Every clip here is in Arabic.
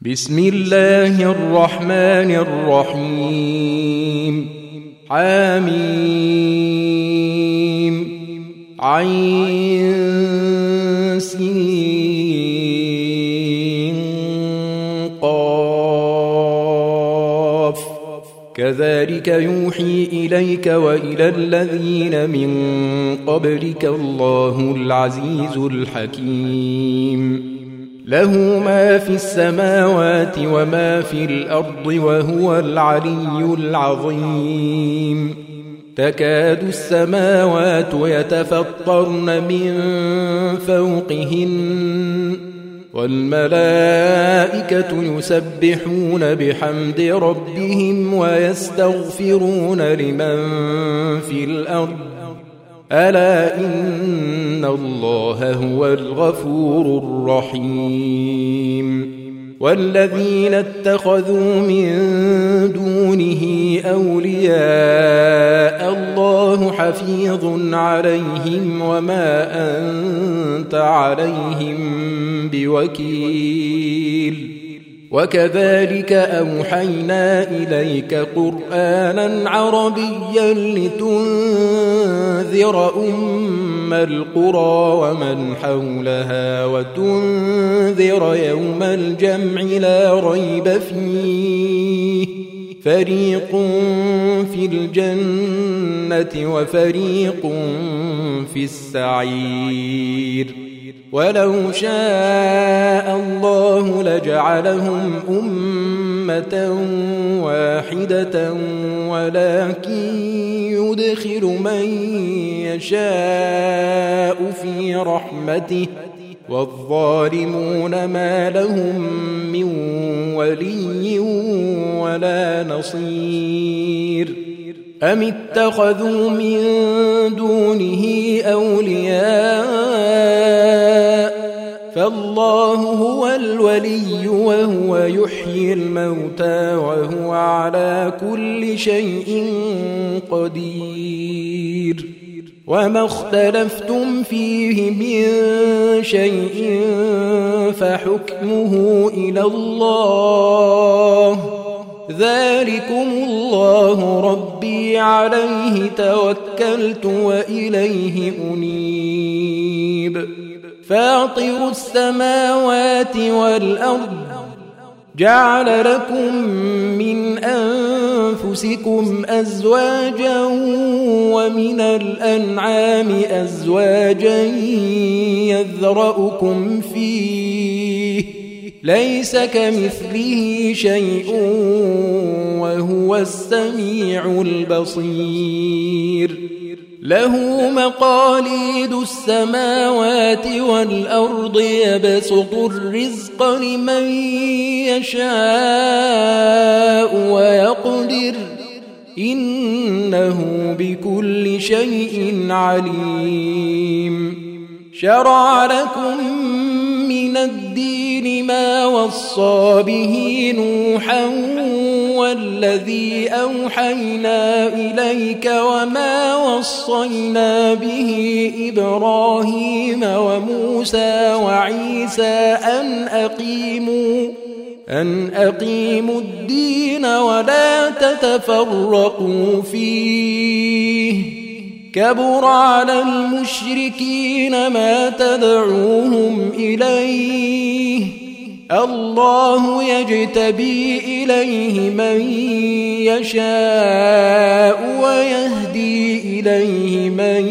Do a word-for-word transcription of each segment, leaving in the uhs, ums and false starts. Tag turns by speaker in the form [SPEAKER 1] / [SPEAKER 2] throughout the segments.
[SPEAKER 1] بسم الله الرحمن الرحيم. حميم عين سين قاف كذلك يوحي إليك وإلى الذين من قبلك الله العزيز الحكيم. له ما في السماوات وما في الأرض وهو العلي العظيم. تكاد السماوات يتفطرن من فوقهن والملائكة يسبحون بحمد ربهم ويستغفرون لمن في الأرض ألا إن الله هو الغفور الرحيم. والذين اتخذوا من دونه أولياء الله حفيظ عليهم وما أنت عليهم بوكيل. وكذلك أوحينا إليك قرآنا عربيا لتنذر أم القرى ومن حولها وتنذر يوم الجمع لا ريب فيه فريق في الجنة وفريق في السعير. ولو شاء الله لجعلهم أمة واحدة ولكن يدخل من يشاء في رحمته والظالمون ما لهم من ولي ولا نصير. أم اتخذوا من دونه أولياء فالله هو الولي وهو يحيي الموتى وهو على كل شيء قدير. وما اختلفتم فيه من شيء فحكمه إلى الله ذلكم الله ربي عليه توكلت وإليه أنيب. فاطر السماوات والأرض جعل لكم من أنفسكم أزواجا ومن الأنعام أزواجا يذرأكم فيه ليس كمثله شيء وهو السميع البصير. له مقاليد السماوات والأرض يبسط الرزق لمن يشاء ويقدر إنه بكل شيء عليم. شرع لكم من الدين ما وصى به نوحا والذي أوحينا إليك وما وصينا به إبراهيم وموسى وعيسى أن أقيموا أن أقيموا الدين ولا تتفرقوا فيه كبر على المشركين ما تدعوهم إليه الله يجتبي إليه من يشاء ويهدي إليه من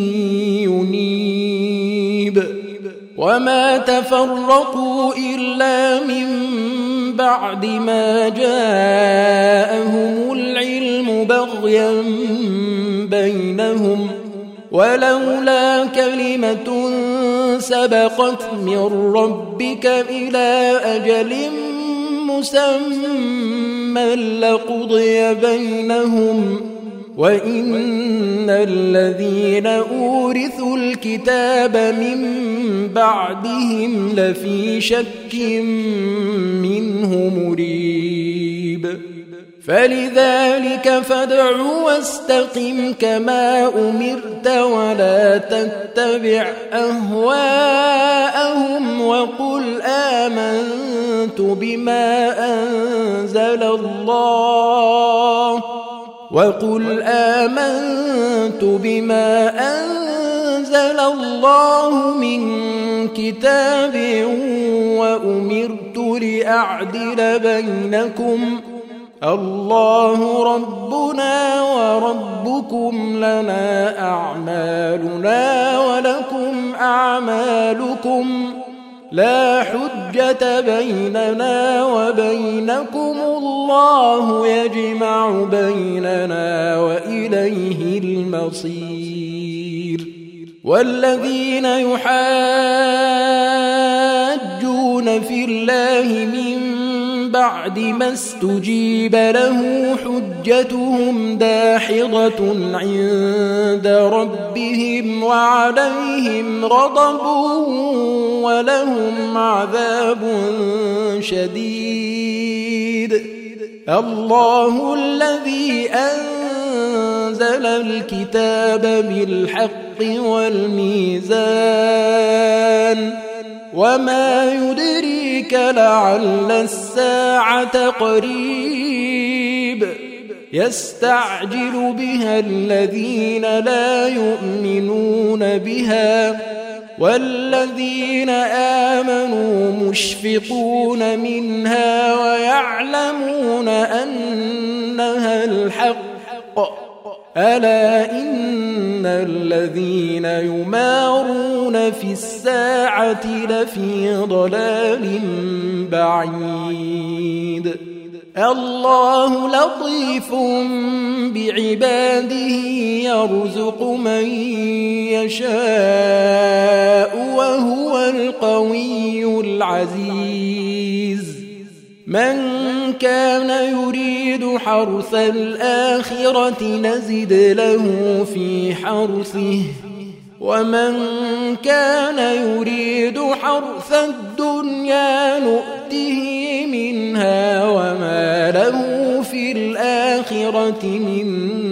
[SPEAKER 1] ينيب. وما تفرقوا إلا من بعد ما جاءهم العلم بغيا بينهم ولولا كلمة سبقت من ربك إلى أجل مسمى لقضي بينهم وإن الذين أورثوا الكتاب من بعدهم لفي شك منه مريب. فلذلك فادع واستقم كما أمرت ولا تتبع أهواءهم وقل آمنت بما أنزل الله وقل آمنت بما أنزل الله من كتاب وأمرت لأعدل بينكم الله ربنا وربكم لنا أعمالنا ولكم أعمالكم لا حجة بيننا وبينكم الله يجمع بيننا وإليه المصير والذين يحاجون في الله من بعد ما استجيب له حجتهم داحضة عند ربهم وعليهم غضب ولهم عذاب شديد الله الذي أنزل الكتاب بالحق والميزان وما يدريك لعل الساعة قريب يستعجل بها الذين لا يؤمنون بها والذين آمنوا مشفقون منها ويعلمون أنها الحق ألا إن الذين يمارون في الساعة لفي ضلال بعيد الله لطيف بعباده يرزق من يشاء وهو القوي العزيز من كان يريد حرث الآخرة نزد له في حرثه ومن كان يريد حرث الدنيا نؤته منها وما له في الآخرة من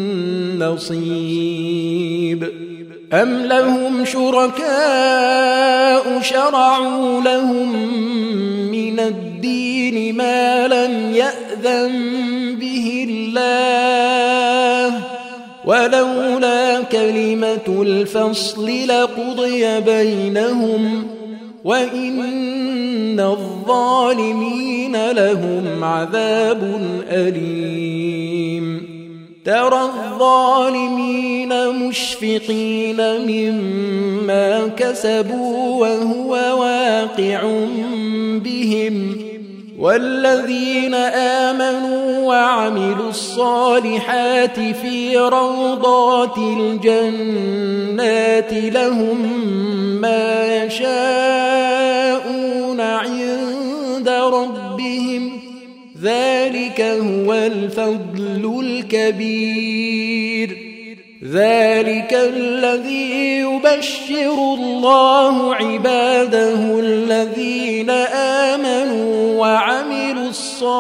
[SPEAKER 1] نصيب أم لهم شركاء شرعوا لهم من الدين ما لم يأذن به الله ولولا كلمة الفصل لقضي بينهم وإن الظالمين لهم عذاب أليم ترى الظالمين مشفقين مما كسبوا وهو واقع بهم والذين آمنوا وعملوا الصالحات في روضات الجنات لهم ما يشاءون عند ربهم ذلك هو الفضل الكبير ذلك الذي يبشر الله عباده الذين آمنوا وعملوا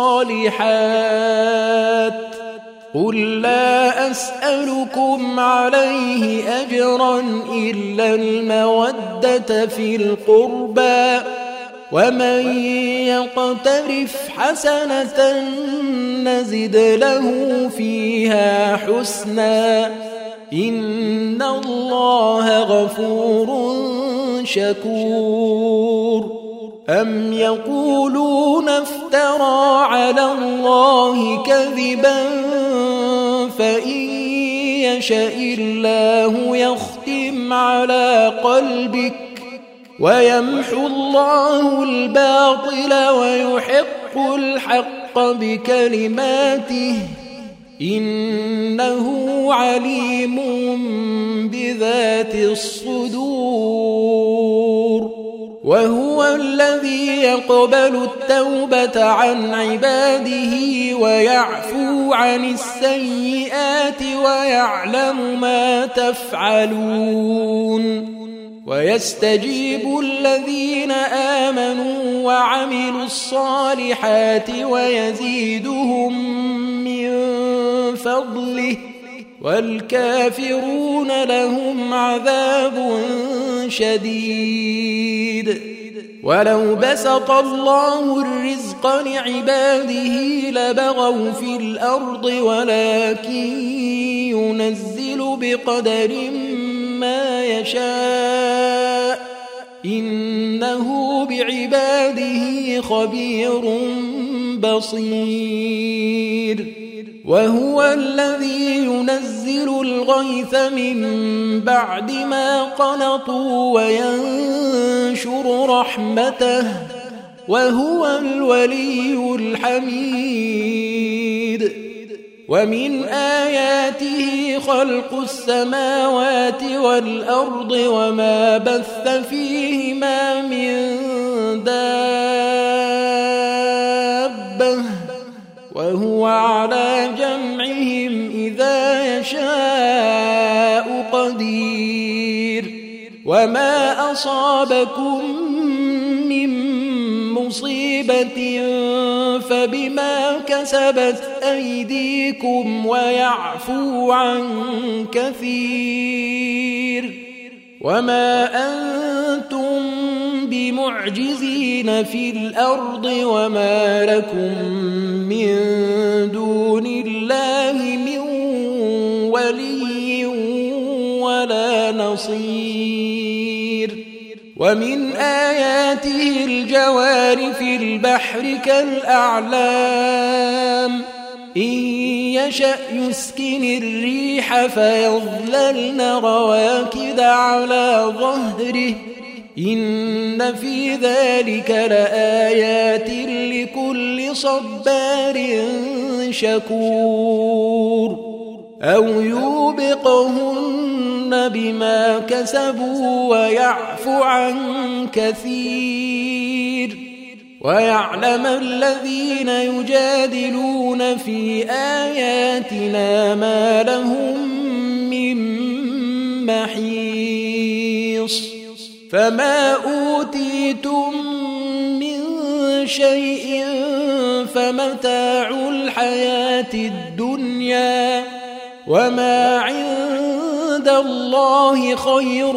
[SPEAKER 1] الصالحات قل لا أسألكم عليه أجرا إلا المودة في القربى ومن يقترف حسنة نزد له فيها حسنا إن الله غفور شكور أم يقولون افترى على الله كذبا فإن يشاء الله يختم على قلبك ويمحو الله الباطل ويحق الحق بكلماته إنه عليم بذات الصدور وهو الذي يقبل التوبة عن عباده ويعفو عن السيئات ويعلم ما تفعلون ويستجيب الذين آمنوا وعملوا الصالحات ويزيدهم من فضله والكافرون لهم عذاب شديد ولو بسط الله الرزق لعباده لبغوا في الأرض ولكن ينزل بقدر ما يشاء إنه بعباده خبير بصير وهو الذي ينزل الغيث من بعد ما قنطوا وينشر رحمته وهو الولي الحميد ومن آياته خلق السماوات والأرض وما بث فيهما من دابة وهو على جمعهم إذا يشاء قدير وما أصابكم من مصيبة فبما كسبت أيديكم ويعفو عن كثير وما أنتم بمعجزين في الأرض وما لكم من دون الله من ولي ولا نصير ومن آياته الجوار في البحر كالأعلام إن يشأ يسكن الريح فيظللن رواكد على ظهره إن في ذلك لآيات لكل صبار شكور أو يوبقهن بما كسبوا ويعفو عن كثير ويعلم الذين يجادلون في آياتنا ما لهم من محيص فما أوتيتم من شيء فمتاع الحياة الدنيا وما عند الله خير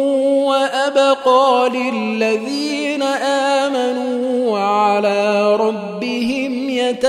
[SPEAKER 1] وأبقى للذين آمنوا وعلى ربهم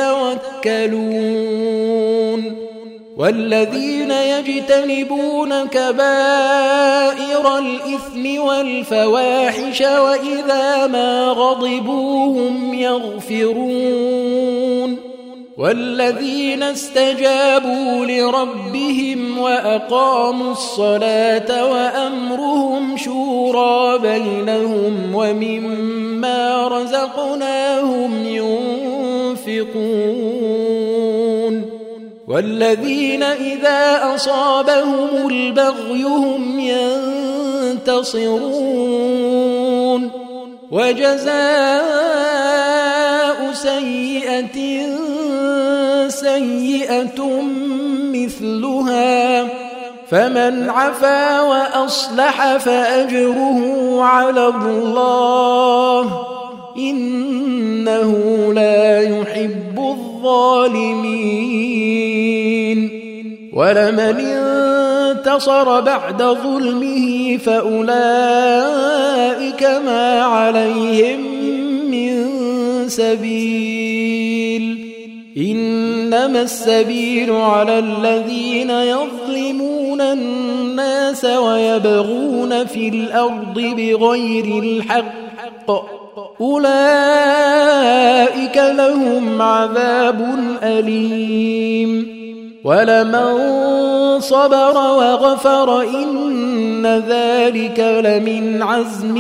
[SPEAKER 1] يتوكلون والذين يجتنبون كبائر الإثم والفواحش وإذا ما غضبوا هم يغفرون والذين استجابوا لربهم وأقاموا الصلاة وأمرهم شورى بينهم ومما رزقناهم ينفقون والذين إذا أصابهم البغي هم ينتصرون وجزاء سيئة سيئة مثلها فمن عفا وأصلح فأجره على الله إنه لا يحب الظالمين ولمن انتصر بعد ظلمه فأولئك ما عليهم من سبيل إنما السبيل على الذين يظلمون الناس ويبغون في الأرض بغير الحق أولئك لهم عذاب أليم ولمن صبر وغفر إن ذلك لمن عزم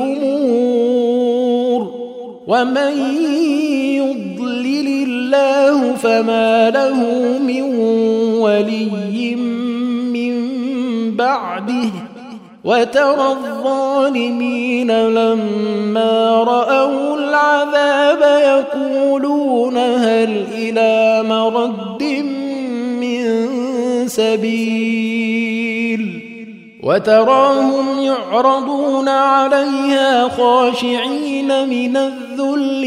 [SPEAKER 1] الأمور ومن يضلل الله فما له من ولي من بعده وترى الظالمين لما رأوا العذاب يقولون هل إلى مرد من سبيل وتراهم يعرضون عليها خاشعين من الذل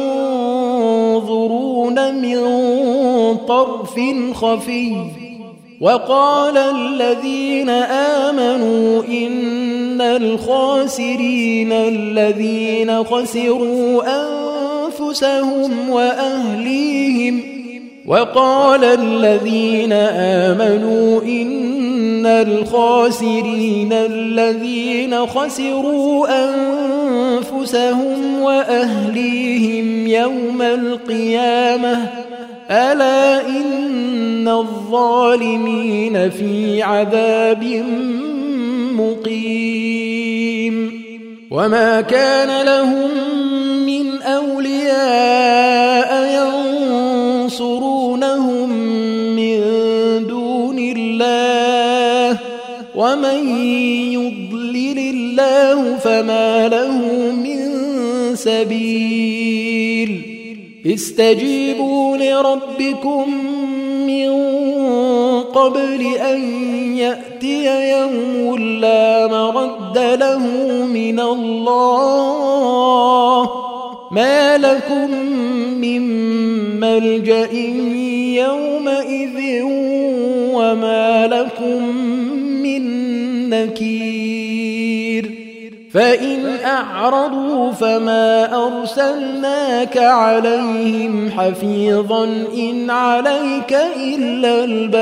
[SPEAKER 1] ينظرون من طرف خفي وقال الذين آمنوا إن الخاسرين الذين خسروا أنفسهم وأهليهم وقال الذين آمنوا إن الخاسرين الذين خسروا أنفسهم وأهليهم يوم القيامة ألا إن الظالمين في عذاب مقيم وما كان لهم من أولياء ينصرونهم من دون الله ومن يضلل الله فما له من سبيل استجيبوا لربكم من قبل أن يأتي يوم لا مرد له من الله ما لكم من ملجأ يومئذ وما لكم من نكير فإن أعرضوا فما أرسلناك عليهم حفيظا إن عليك إلا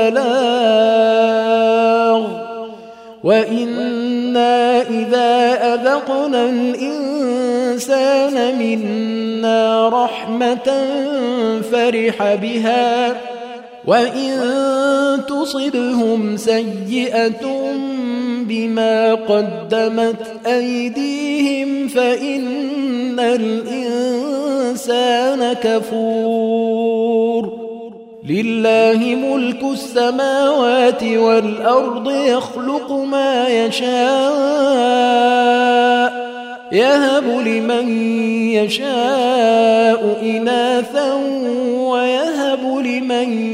[SPEAKER 1] البلاغ وإنا إذا أذقنا الإنسان منا رحمة فرح بها وإن تصبهم سيئة بما قدمت أيديهم فإن الإنسان كفور لله ملك السماوات والأرض يخلق ما يشاء يهب لمن يشاء إناثا ويهب لمن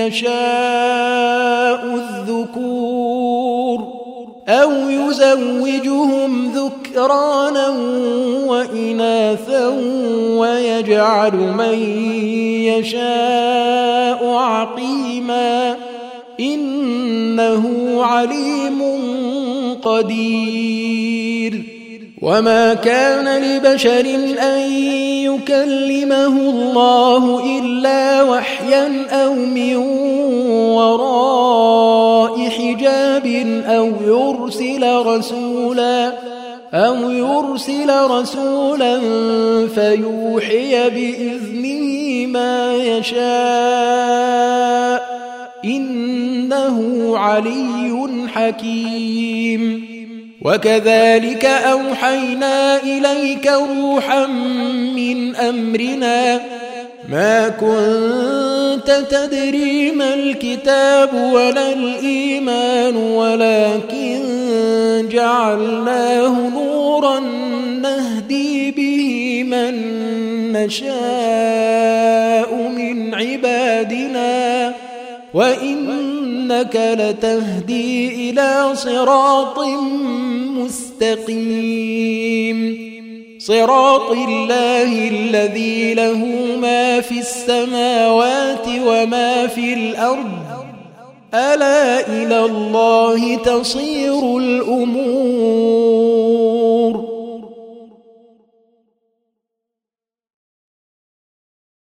[SPEAKER 1] يشاء الذكور أو يزوجهم ذكرانا وإناثا ويجعل من يشاء عقيما إنه عليم قدير وما كان لبشر أن يكلمه الله إلا وحيا أو من وراء حجاب أو يرسل رسولا أو يرسل رسولا فيوحي بإذنه ما يشاء إنه علي حكيم وكذلك أوحينا إليك روحا من أمرنا ما كنت تدري ما الكتاب ولا الإيمان ولكن جعلناه نورا نهدي به من نشاء من عبادنا وإنك لتهدي إلى صراط مستقيم صراط الله الذي له ما في السماوات وما في الأرض ألا إلى الله تصير الأمور